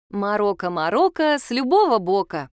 Марокко, Марокко, с любого бока.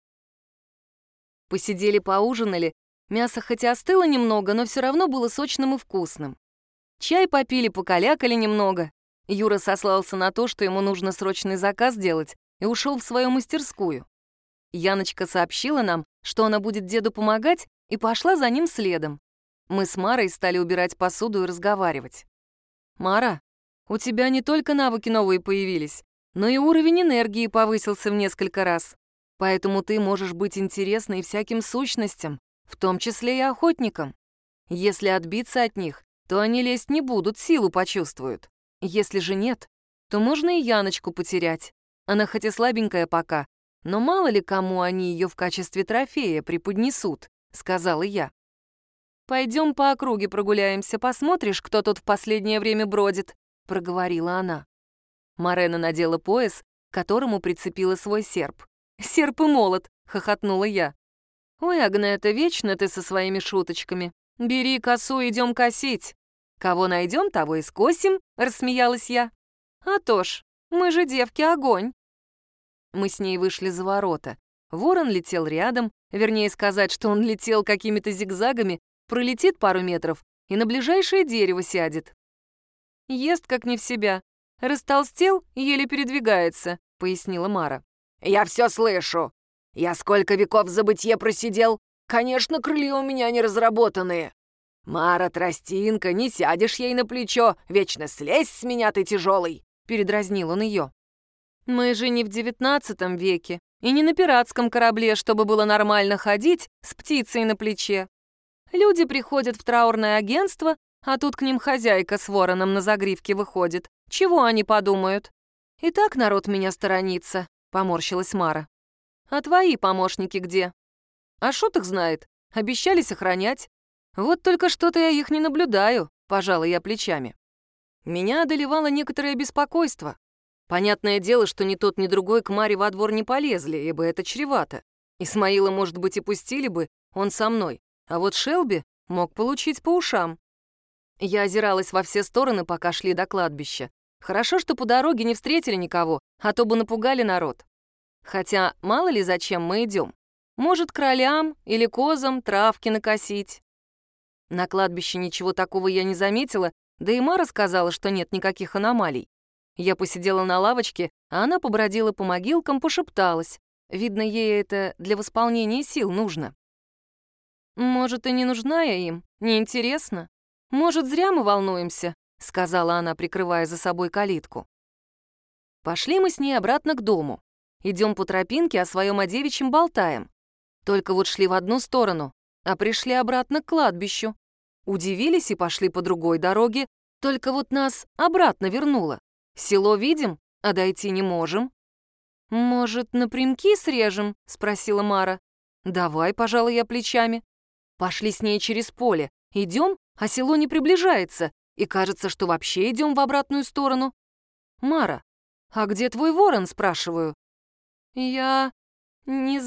Посидели, поужинали. Мясо хоть и остыло немного, но все равно было сочным и вкусным. Чай попили, покалякали немного. Юра сослался на то, что ему нужно срочный заказ делать, и ушел в свою мастерскую. Яночка сообщила нам, что она будет деду помогать, и пошла за ним следом. Мы с Марой стали убирать посуду и разговаривать. «Мара, у тебя не только навыки новые появились, но и уровень энергии повысился в несколько раз. Поэтому ты можешь быть интересной всяким сущностям, в том числе и охотникам. Если отбиться от них, то они лезть не будут, силу почувствуют. Если же нет, то можно и Яночку потерять. Она хоть и слабенькая пока, но мало ли кому они ее в качестве трофея преподнесут», — сказала я. «Пойдем по округе прогуляемся, посмотришь, кто тут в последнее время бродит», — проговорила она. Марена надела пояс, к которому прицепила свой серп. «Серп и молот», — хохотнула я. «Ой, Агнета, вечно ты со своими шуточками. Бери косу, идем косить. Кого найдем, того и скосим», — рассмеялась я. «А то ж, мы же девки огонь». Мы с ней вышли за ворота. Ворон летел рядом, вернее сказать, что он летел какими-то зигзагами, пролетит пару метров и на ближайшее дерево сядет. «Ест как не в себя. Растолстел и еле передвигается», — пояснила Мара. «Я все слышу. Я сколько веков в забытье просидел. Конечно, крылья у меня не разработанные. Мара, тростинка, не сядешь ей на плечо. Вечно слезь с меня, ты тяжелый», — передразнил он ее. «Мы же не в 19 веке и не на пиратском корабле, чтобы было нормально ходить с птицей на плече. Люди приходят в траурное агентство, а тут к ним хозяйка с вороном на загривке выходит. Чего они подумают? И так народ меня сторонится», — поморщилась Мара. «А твои помощники где?» «А шут их знает. Обещали сохранять. Вот только что-то я их не наблюдаю», — пожала я плечами. Меня одолевало некоторое беспокойство. Понятное дело, что ни тот, ни другой к Маре во двор не полезли, ибо это чревато. Исмаила, может быть, и пустили бы, он со мной. А вот Шелби мог получить по ушам. Я озиралась во все стороны, пока шли до кладбища. Хорошо, что по дороге не встретили никого, а то бы напугали народ. Хотя мало ли зачем мы идем. Может, кролям или козам травки накосить. На кладбище ничего такого я не заметила, да и Мара сказала, что нет никаких аномалий. Я посидела на лавочке, а она побродила по могилкам, пошепталась. Видно, ей это для восполнения сил нужно. «Может, и не нужна я им? Неинтересно? Может, зря мы волнуемся?» — сказала она, прикрывая за собой калитку. Пошли мы с ней обратно к дому. Идем по тропинке, о своем одевичьем болтаем. Только вот шли в одну сторону, а пришли обратно к кладбищу. Удивились и пошли по другой дороге, только вот нас обратно вернуло. Село видим, а дойти не можем. «Может, напрямки срежем?» — спросила Мара. «Давай», — пожала я плечами. Пошли с ней через поле. Идем, а село не приближается, и кажется, что вообще идем в обратную сторону. «Мара, а где твой ворон?» — спрашиваю. «Я не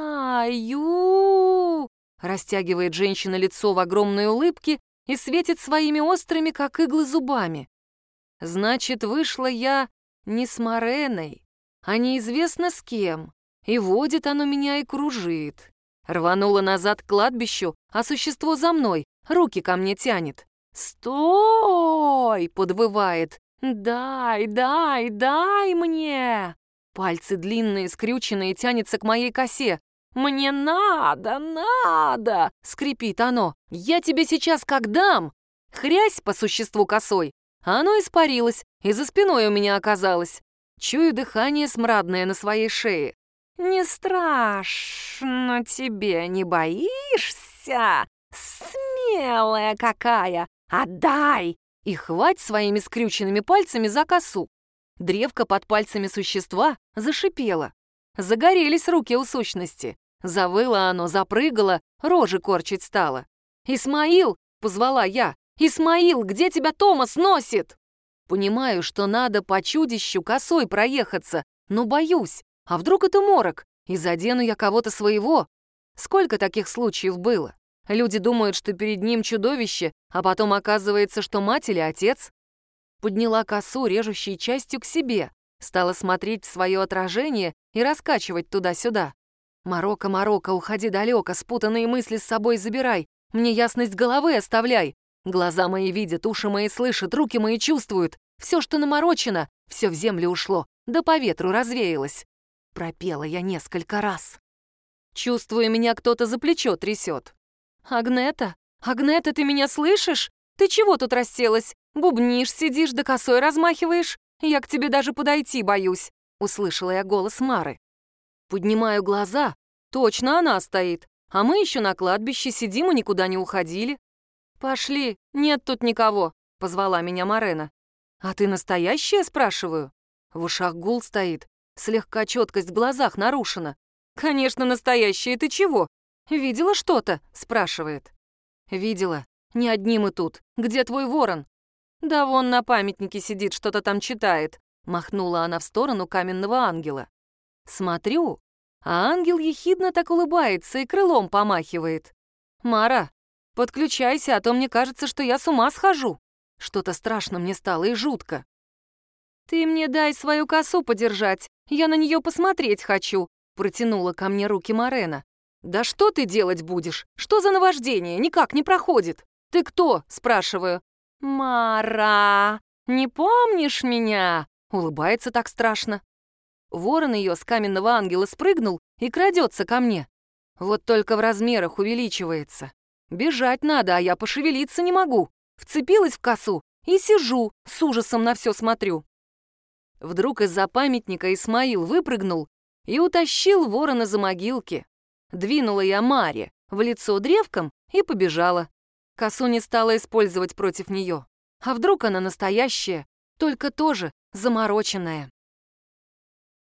знаю», — растягивает женщина лицо в огромной улыбке и светит своими острыми, как иглы, зубами. «Значит, вышла я не с Мареной, а неизвестно с кем, и водит оно меня и кружит». Рванула назад к кладбищу, а существо за мной, руки ко мне тянет. «Стой!» — подвывает. «Дай, дай, дай мне!» Пальцы длинные, скрюченные, тянется к моей косе. «Мне надо, надо!» — скрипит оно. «Я тебе сейчас как дам!» Хрясь по существу косой, а оно испарилось, и за спиной у меня оказалось. Чую дыхание смрадное на своей шее. «Не страшно тебе, не боишься? Смелая какая! Отдай!» И хвать своими скрюченными пальцами за косу. Древко под пальцами существа зашипело. Загорелись руки у сущности. Завыло оно, запрыгало, рожи корчить стало. «Исмаил!» — позвала я. «Исмаил, где тебя Томас носит?» Понимаю, что надо по чудищу косой проехаться, но боюсь. А вдруг это морок, и задену я кого-то своего? Сколько таких случаев было? Люди думают, что перед ним чудовище, а потом оказывается, что мать или отец. Подняла косу, режущей частью к себе. Стала смотреть в свое отражение и раскачивать туда-сюда. «Марокко, Марокко, уходи далеко, спутанные мысли с собой забирай, мне ясность головы оставляй. Глаза мои видят, уши мои слышат, руки мои чувствуют. Все, что наморочено, все в землю ушло, да по ветру развеялось». Пропела я несколько раз. Чувствую, меня кто-то за плечо трясет. «Агнета? Агнета, ты меня слышишь? Ты чего тут расселась? Бубнишь, сидишь, да косой размахиваешь? Я к тебе даже подойти боюсь», — услышала я голос Мары. Поднимаю глаза. Точно она стоит. А мы еще на кладбище сидим и никуда не уходили. «Пошли, нет тут никого», — позвала меня Марена. «А ты настоящая?» — спрашиваю. В ушах гул стоит, слегка четкость в глазах нарушена. «Конечно, настоящая, ты чего? Видела что-то?» — спрашивает. «Видела. Не одни мы тут. Где твой ворон?» «Да вон на памятнике сидит, что-то там читает», — махнула она в сторону каменного ангела. Смотрю, а ангел ехидно так улыбается и крылом помахивает. «Мара, подключайся, а то мне кажется, что я с ума схожу. Что-то страшно мне стало и жутко». «Ты мне дай свою косу подержать, я на нее посмотреть хочу», — протянула ко мне руки Марена. «Да что ты делать будешь? Что за наваждение? Никак не проходит. Ты кто?» — спрашиваю. «Мара, не помнишь меня?» — улыбается так страшно. Ворон ее с каменного ангела спрыгнул и крадется ко мне. Вот только в размерах увеличивается. Бежать надо, а я пошевелиться не могу. Вцепилась в косу и сижу, с ужасом на все смотрю. Вдруг из-за памятника Исмаил выпрыгнул и утащил ворона за могилки. Двинула я Маре в лицо древком и побежала. Косу не стала использовать против нее. А вдруг она настоящая, только тоже замороченная.